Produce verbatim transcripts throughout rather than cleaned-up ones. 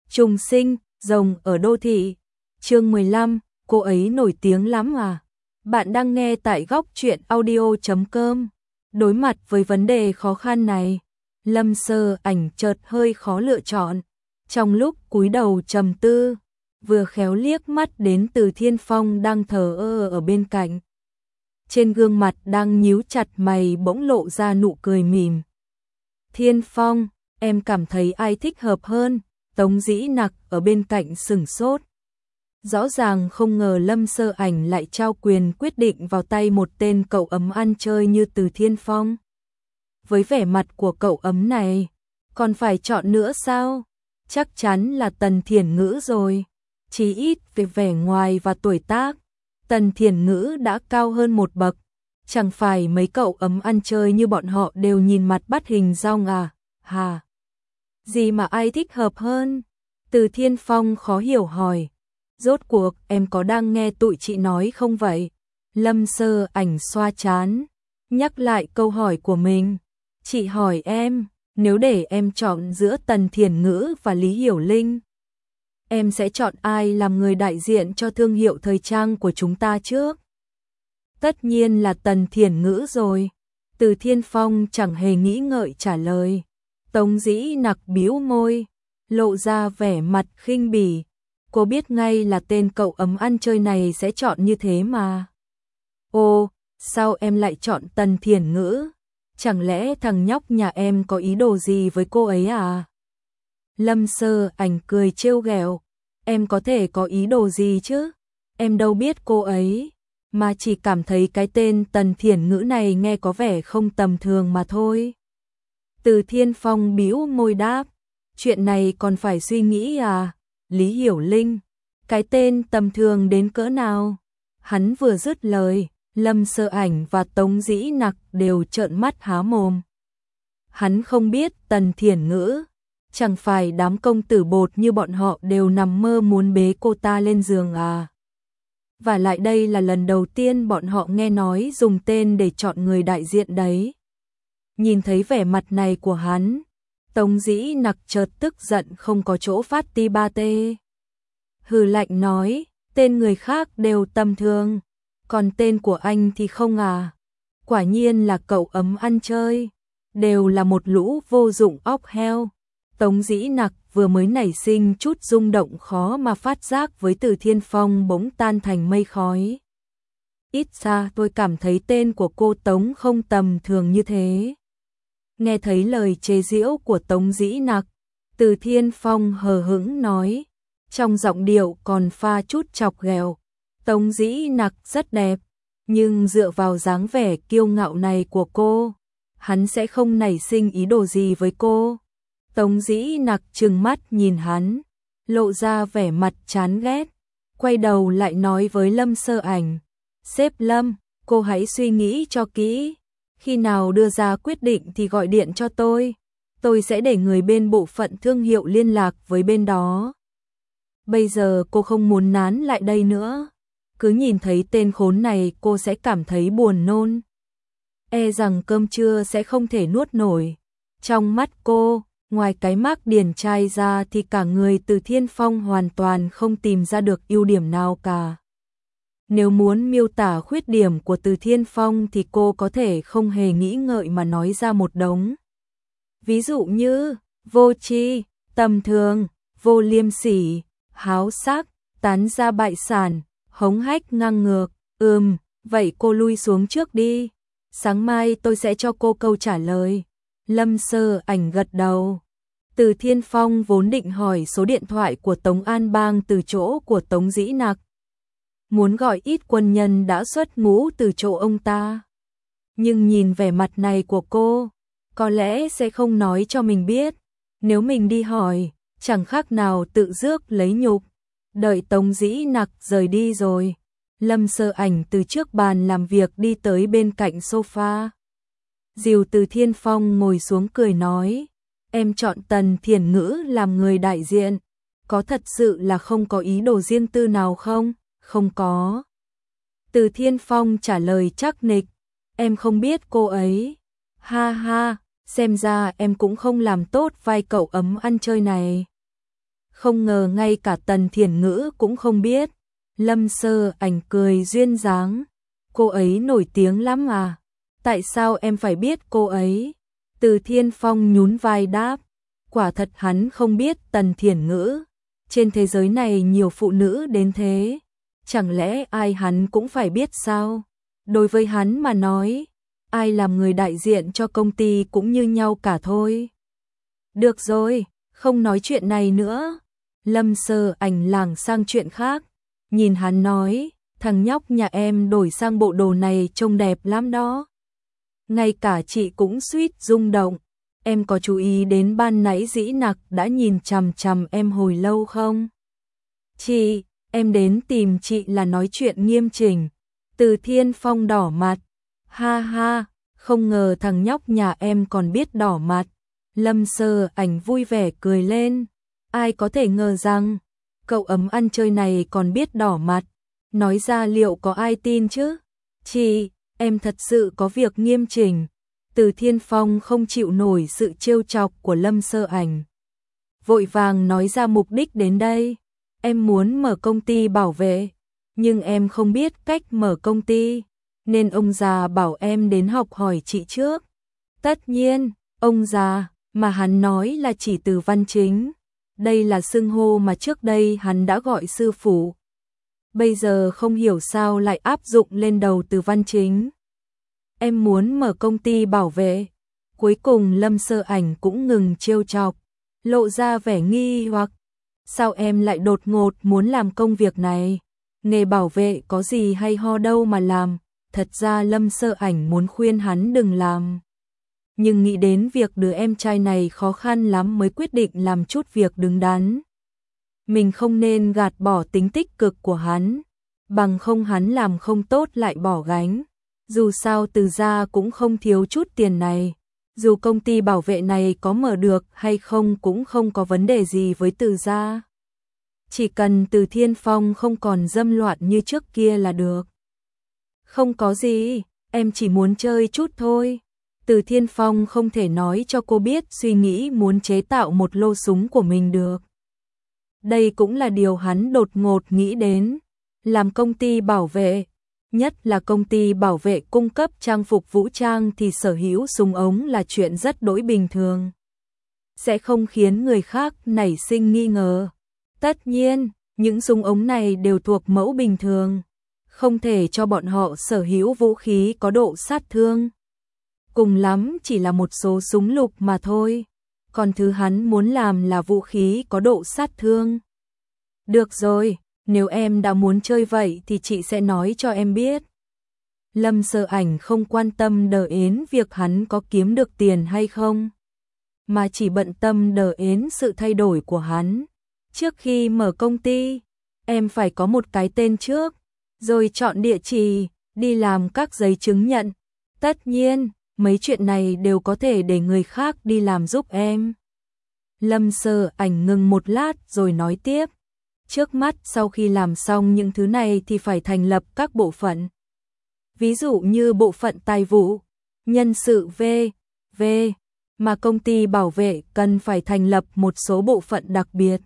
Trùng sinh, rồng ở đô thị. Chương mười lăm, cô ấy nổi tiếng lắm à? Bạn đang nghe tại góc truyện audio chấm com. Đối mặt với vấn đề khó khăn này, Lâm Sơ Ảnh chợt hơi khó lựa chọn. Trong lúc cúi đầu trầm tư, vừa khéo liếc mắt đến Từ Thiên Phong đang thờ ơ ở bên cạnh. Trên gương mặt đang nhíu chặt mày bỗng lộ ra nụ cười mỉm. Thiên Phong, em cảm thấy ai thích hợp hơn? Tống Dĩ Nặc ở bên cạnh sửng sốt. Rõ ràng không ngờ Lâm Sơ Ảnh lại trao quyền quyết định vào tay một tên cậu ấm ăn chơi như Từ Thiên Phong. Với vẻ mặt của cậu ấm này, còn phải chọn nữa sao? Chắc chắn là Tần Thiển Ngữ rồi. Chí ít về vẻ ngoài và tuổi tác, Tần Thiển Ngữ đã cao hơn một bậc. Chẳng phải mấy cậu ấm ăn chơi như bọn họ đều nhìn mặt bắt hình dong à? Hà? Gì mà ai thích hợp hơn? Từ Thiên Phong khó hiểu hỏi. Rốt cuộc em có đang nghe tụi chị nói không vậy? Lâm Sơ Ảnh xoa trán, nhắc lại câu hỏi của mình. Chị hỏi em, nếu để em chọn giữa Tần Thiển Ngữ và Lý Hiểu Linh, em sẽ chọn ai làm người đại diện cho thương hiệu thời trang của chúng ta trước? Tất nhiên là Tần Thiển Ngữ rồi. Từ Thiên Phong chẳng hề nghĩ ngợi trả lời. Tống Dĩ Nặc bĩu môi, lộ ra vẻ mặt khinh bỉ. Cô biết ngay là tên cậu ấm ăn chơi này sẽ chọn như thế mà. Ô, sao em lại chọn Tần Thiển Ngữ? Chẳng lẽ thằng nhóc nhà em có ý đồ gì với cô ấy à? Lâm Sơ Ảnh cười trêu ghẹo. Em có thể có ý đồ gì chứ? Em đâu biết cô ấy, mà chỉ cảm thấy cái tên Tần Thiển Ngữ này nghe có vẻ không tầm thường mà thôi. Từ Thiên Phong bĩu môi đáp, chuyện này còn phải suy nghĩ à? Lý Hiểu Linh, cái tên tầm thường đến cỡ nào? Hắn vừa dứt lời, Lâm Sơ Ảnh và Tống Dĩ Nặc đều trợn mắt há mồm. Hắn không biết Tần Thiển Ngữ, chẳng phải đám công tử bột như bọn họ đều nằm mơ muốn bế cô ta lên giường à? Và lại đây là lần đầu tiên bọn họ nghe nói dùng tên để chọn người đại diện đấy. Nhìn thấy vẻ mặt này của hắn, Tống Dĩ Nặc chợt tức giận không có chỗ phát ti ba tê. Hừ lạnh nói, tên người khác đều tầm thường, còn tên của anh thì không à? Quả nhiên là cậu ấm ăn chơi, đều là một lũ vô dụng óc heo. Tống Dĩ Nặc vừa mới nảy sinh chút rung động khó mà phát giác với Từ Thiên Phong bỗng tan thành mây khói. Ít ra tôi cảm thấy tên của cô Tống không tầm thường như thế. Nghe thấy lời chế giễu của Tống Dĩ Nặc, Từ Thiên Phong hờ hững nói, trong giọng điệu còn pha chút chọc ghẹo. Tống Dĩ Nặc rất đẹp, nhưng dựa vào dáng vẻ kiêu ngạo này của cô, hắn sẽ không nảy sinh ý đồ gì với cô. Tống Dĩ Nặc trừng mắt nhìn hắn, lộ ra vẻ mặt chán ghét, quay đầu lại nói với Lâm Sơ Ảnh, sếp Lâm, cô hãy suy nghĩ cho kỹ, khi nào đưa ra quyết định thì gọi điện cho tôi, tôi sẽ để người bên bộ phận thương hiệu liên lạc với bên đó. Bây giờ cô không muốn nán lại đây nữa, cứ nhìn thấy tên khốn này cô sẽ cảm thấy buồn nôn. E rằng cơm trưa sẽ không thể nuốt nổi. Trong mắt cô, ngoài cái mác điển trai ra thì cả người Từ Thiên Phong hoàn toàn không tìm ra được ưu điểm nào cả. Nếu muốn miêu tả khuyết điểm của Từ Thiên Phong thì cô có thể không hề nghĩ ngợi mà nói ra một đống. Ví dụ như, vô tri, tầm thường, vô liêm sỉ, háo sắc, tán gia bại sản, hống hách ngang ngược. Ừm, vậy cô lui xuống trước đi. Sáng mai tôi sẽ cho cô câu trả lời. Lâm Sơ Ảnh gật đầu. Từ Thiên Phong vốn định hỏi số điện thoại của Tống An Bang từ chỗ của Tống Dĩ Nặc. Muốn gọi ít quân nhân đã xuất ngũ từ chỗ ông ta. Nhưng nhìn vẻ mặt này của cô, có lẽ sẽ không nói cho mình biết. Nếu mình đi hỏi, chẳng khác nào tự rước lấy nhục. Đợi Tống Dĩ Nặc rời đi rồi, Lâm Sơ Ảnh từ trước bàn làm việc đi tới bên cạnh sofa. Dìu Từ Thiên Phong ngồi xuống cười nói, em chọn Tần Thiển Ngữ làm người đại diện, có thật sự là không có ý đồ riêng tư nào không? Không có. Từ Thiên Phong trả lời chắc nịch, em không biết cô ấy. Ha ha, xem ra em cũng không làm tốt vai cậu ấm ăn chơi này. Không ngờ ngay cả Tần Thiển Ngữ cũng không biết. Lâm Sơ Ảnh cười duyên dáng. Cô ấy nổi tiếng lắm à? Tại sao em phải biết cô ấy? Từ Thiên Phong nhún vai đáp. Quả thật hắn không biết Tần Thiển Ngữ. Trên thế giới này nhiều phụ nữ đến thế. Chẳng lẽ ai hắn cũng phải biết sao? Đối với hắn mà nói, ai làm người đại diện cho công ty cũng như nhau cả thôi. Được rồi, không nói chuyện này nữa. Lâm Sơ Ảnh lảng sang chuyện khác. Nhìn hắn nói, thằng nhóc nhà em đổi sang bộ đồ này trông đẹp lắm đó. Ngay cả chị cũng suýt rung động. Em có chú ý đến ban nãy Dĩ Nặc đã nhìn chằm chằm em hồi lâu không? Chị, em đến tìm chị là nói chuyện nghiêm chỉnh. Từ Thiên Phong đỏ mặt. Ha ha, không ngờ thằng nhóc nhà em còn biết đỏ mặt. Lâm Sơ Ảnh vui vẻ cười lên. Ai có thể ngờ rằng cậu ấm ăn chơi này còn biết đỏ mặt. Nói ra liệu có ai tin chứ? Chị, em thật sự có việc nghiêm chỉnh. Từ Thiên Phong không chịu nổi sự trêu chọc của Lâm Sơ Ảnh. Vội vàng nói ra mục đích đến đây. Em muốn mở công ty bảo vệ, nhưng em không biết cách mở công ty, nên ông già bảo em đến học hỏi chị trước. Tất nhiên, ông già, mà hắn nói là chỉ Từ Văn Chính. Đây là xưng hô mà trước đây hắn đã gọi sư phụ. Bây giờ không hiểu sao lại áp dụng lên đầu Từ Văn Chính. Em muốn mở công ty bảo vệ. Cuối cùng Lâm Sơ Ảnh cũng ngừng trêu chọc, lộ ra vẻ nghi hoặc. Sao em lại đột ngột muốn làm công việc này? Nghề bảo vệ có gì hay ho đâu mà làm. Thật ra Lâm Sơ Ảnh muốn khuyên hắn đừng làm. Nhưng nghĩ đến việc đứa em trai này khó khăn lắm mới quyết định làm chút việc đứng đắn. Mình không nên gạt bỏ tính tích cực của hắn, bằng không hắn làm không tốt lại bỏ gánh. Dù sao Từ gia cũng không thiếu chút tiền này. Dù công ty bảo vệ này có mở được hay không cũng không có vấn đề gì với Từ gia. Chỉ cần Từ Thiên Phong không còn dâm loạn như trước kia là được. Không có gì, em chỉ muốn chơi chút thôi. Từ Thiên Phong không thể nói cho cô biết suy nghĩ muốn chế tạo một lô súng của mình được. Đây cũng là điều hắn đột ngột nghĩ đến. Làm công ty bảo vệ, nhất là công ty bảo vệ cung cấp trang phục vũ trang thì sở hữu súng ống là chuyện rất đỗi bình thường. Sẽ không khiến người khác nảy sinh nghi ngờ. Tất nhiên, những súng ống này đều thuộc mẫu bình thường. Không thể cho bọn họ sở hữu vũ khí có độ sát thương. Cùng lắm chỉ là một số súng lục mà thôi. Còn thứ hắn muốn làm là vũ khí có độ sát thương. Được rồi, nếu em đã muốn chơi vậy thì chị sẽ nói cho em biết. Lâm Sơ Ảnh không quan tâm đờ ến việc hắn có kiếm được tiền hay không, mà chỉ bận tâm đờ ến sự thay đổi của hắn. Trước khi mở công ty, em phải có một cái tên trước, rồi chọn địa chỉ, đi làm các giấy chứng nhận. Tất nhiên, mấy chuyện này đều có thể để người khác đi làm giúp em. Lâm Sơ Ảnh ngừng một lát rồi nói tiếp. Trước mắt sau khi làm xong những thứ này thì phải thành lập các bộ phận. Ví dụ như bộ phận tài vụ, nhân sự vân vân, mà công ty bảo vệ cần phải thành lập một số bộ phận đặc biệt.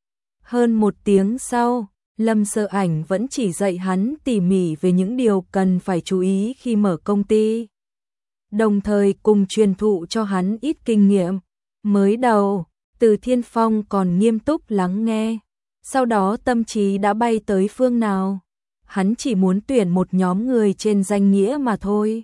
Hơn một tiếng sau, Lâm Sơ Ảnh vẫn chỉ dạy hắn tỉ mỉ về những điều cần phải chú ý khi mở công ty. Đồng thời cùng truyền thụ cho hắn ít kinh nghiệm. Mới đầu, Từ Thiên Phong còn nghiêm túc lắng nghe. Sau đó tâm trí đã bay tới phương nào. Hắn chỉ muốn tuyển một nhóm người trên danh nghĩa mà thôi.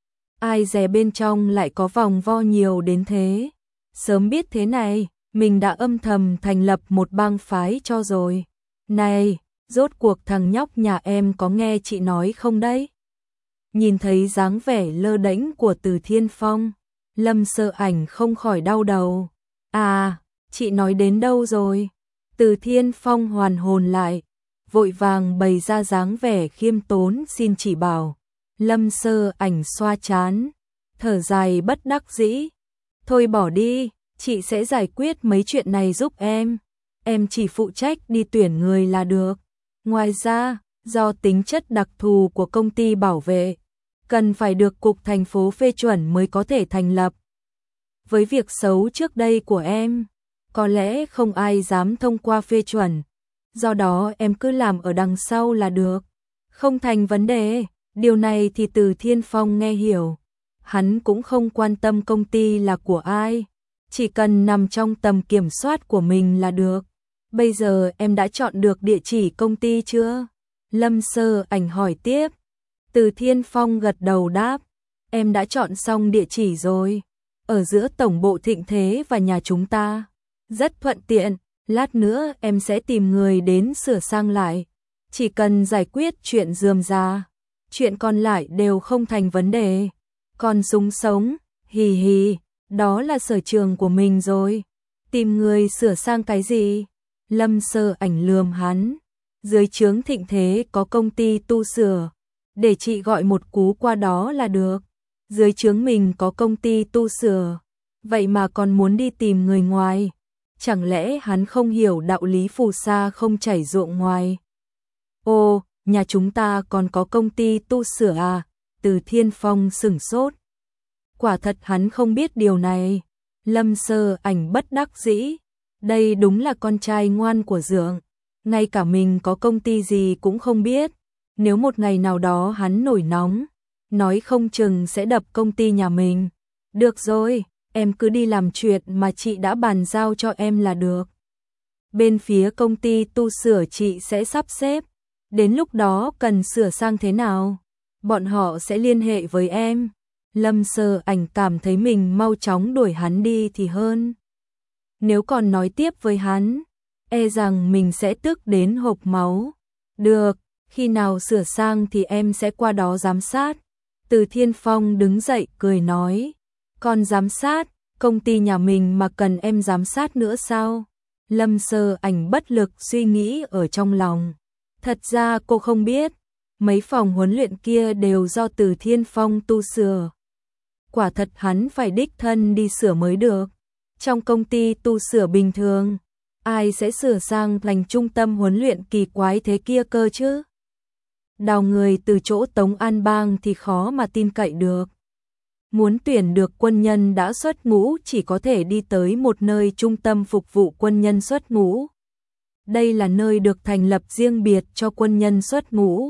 Ai dè bên trong lại có vòng vo nhiều đến thế. Sớm biết thế này, mình đã âm thầm thành lập một bang phái cho rồi. Này, rốt cuộc thằng nhóc nhà em có nghe chị nói không đấy? Nhìn thấy dáng vẻ lơ đễnh của Từ Thiên Phong, Lâm Sơ Ảnh không khỏi đau đầu. À, chị nói đến đâu rồi? Từ Thiên Phong hoàn hồn lại, vội vàng bày ra dáng vẻ khiêm tốn xin chỉ bảo. Lâm Sơ Ảnh xoa trán, thở dài bất đắc dĩ. Thôi bỏ đi, chị sẽ giải quyết mấy chuyện này giúp em. Em chỉ phụ trách đi tuyển người là được. Ngoài ra, do tính chất đặc thù của công ty bảo vệ, cần phải được cục thành phố phê chuẩn mới có thể thành lập. Với việc xấu trước đây của em, có lẽ không ai dám thông qua phê chuẩn. Do đó em cứ làm ở đằng sau là được. Không thành vấn đề, điều này thì Từ Thiên Phong nghe hiểu. Hắn cũng không quan tâm công ty là của ai, chỉ cần nằm trong tầm kiểm soát của mình là được. Bây giờ em đã chọn được địa chỉ công ty chưa? Lâm Sơ Ảnh hỏi tiếp. Từ Thiên Phong gật đầu đáp, em đã chọn xong địa chỉ rồi, ở giữa tổng bộ Thịnh Thế và nhà chúng ta. Rất thuận tiện, lát nữa em sẽ tìm người đến sửa sang lại. Chỉ cần giải quyết chuyện rườm rà, chuyện còn lại đều không thành vấn đề. Còn súng sống, hì hì, đó là sở trường của mình rồi. Tìm người sửa sang cái gì? Lâm Sơ Ảnh lườm hắn. Dưới trướng Thịnh Thế có công ty tu sửa, để chị gọi một cú qua đó là được. Dưới trướng mình có công ty tu sửa, vậy mà còn muốn đi tìm người ngoài. Chẳng lẽ hắn không hiểu đạo lý phù sa không chảy ruộng ngoài? Ồ, nhà chúng ta còn có công ty tu sửa à? Từ Thiên Phong sửng sốt. Quả thật hắn không biết điều này. Lâm Sơ Ảnh bất đắc dĩ. Đây đúng là con trai ngoan của Dượng. Ngay cả mình có công ty gì cũng không biết. Nếu một ngày nào đó hắn nổi nóng, nói không chừng sẽ đập công ty nhà mình. Được rồi, em cứ đi làm chuyện mà chị đã bàn giao cho em là được. Bên phía công ty tu sửa chị sẽ sắp xếp. Đến lúc đó cần sửa sang thế nào, bọn họ sẽ liên hệ với em. Lâm Sơ Ảnh cảm thấy mình mau chóng đuổi hắn đi thì hơn. Nếu còn nói tiếp với hắn, e rằng mình sẽ tức đến hộc máu. Được, khi nào sửa sang thì em sẽ qua đó giám sát. Từ Thiên Phong đứng dậy cười nói. Còn giám sát, công ty nhà mình mà cần em giám sát nữa sao? Lâm Sơ Ảnh bất lực suy nghĩ ở trong lòng. Thật ra cô không biết, mấy phòng huấn luyện kia đều do Từ Thiên Phong tu sửa. Quả thật hắn phải đích thân đi sửa mới được. Trong công ty tu sửa bình thường, ai sẽ sửa sang thành trung tâm huấn luyện kỳ quái thế kia cơ chứ? Đào người từ chỗ Tống An Bang thì khó mà tin cậy được. Muốn tuyển được quân nhân đã xuất ngũ chỉ có thể đi tới một nơi trung tâm phục vụ quân nhân xuất ngũ. Đây là nơi được thành lập riêng biệt cho quân nhân xuất ngũ.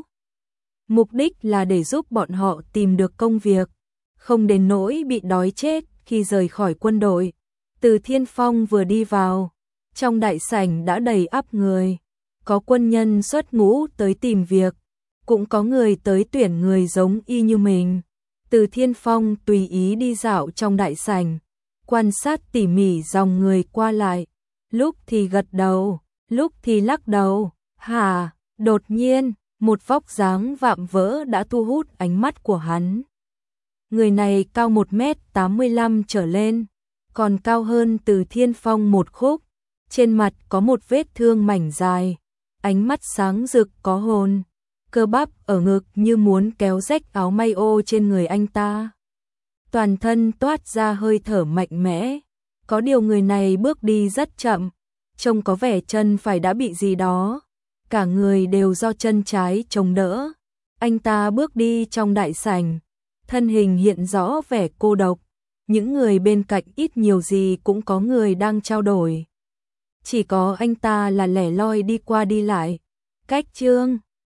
Mục đích là để giúp bọn họ tìm được công việc, không đến nỗi bị đói chết khi rời khỏi quân đội. Từ Thiên Phong vừa đi vào, trong đại sảnh đã đầy ắp người. Có quân nhân xuất ngũ tới tìm việc, cũng có người tới tuyển người giống y như mình. Từ Thiên Phong tùy ý đi dạo trong đại sảnh, quan sát tỉ mỉ dòng người qua lại, lúc thì gật đầu, lúc thì lắc đầu. Hà, đột nhiên, một vóc dáng vạm vỡ đã thu hút ánh mắt của hắn. Người này cao một mét tám mươi lăm trở lên, còn cao hơn Từ Thiên Phong một khúc. Trên mặt có một vết thương mảnh dài, ánh mắt sáng rực có hồn. Cơ bắp ở ngực như muốn kéo rách áo may ô trên người anh ta. Toàn thân toát ra hơi thở mạnh mẽ. Có điều người này bước đi rất chậm, trông có vẻ chân phải đã bị gì đó. Cả người đều do chân trái chống đỡ. Anh ta bước đi trong đại sảnh, thân hình hiện rõ vẻ cô độc. Những người bên cạnh ít nhiều gì cũng có người đang trao đổi. Chỉ có anh ta là lẻ loi đi qua đi lại. Cách Trương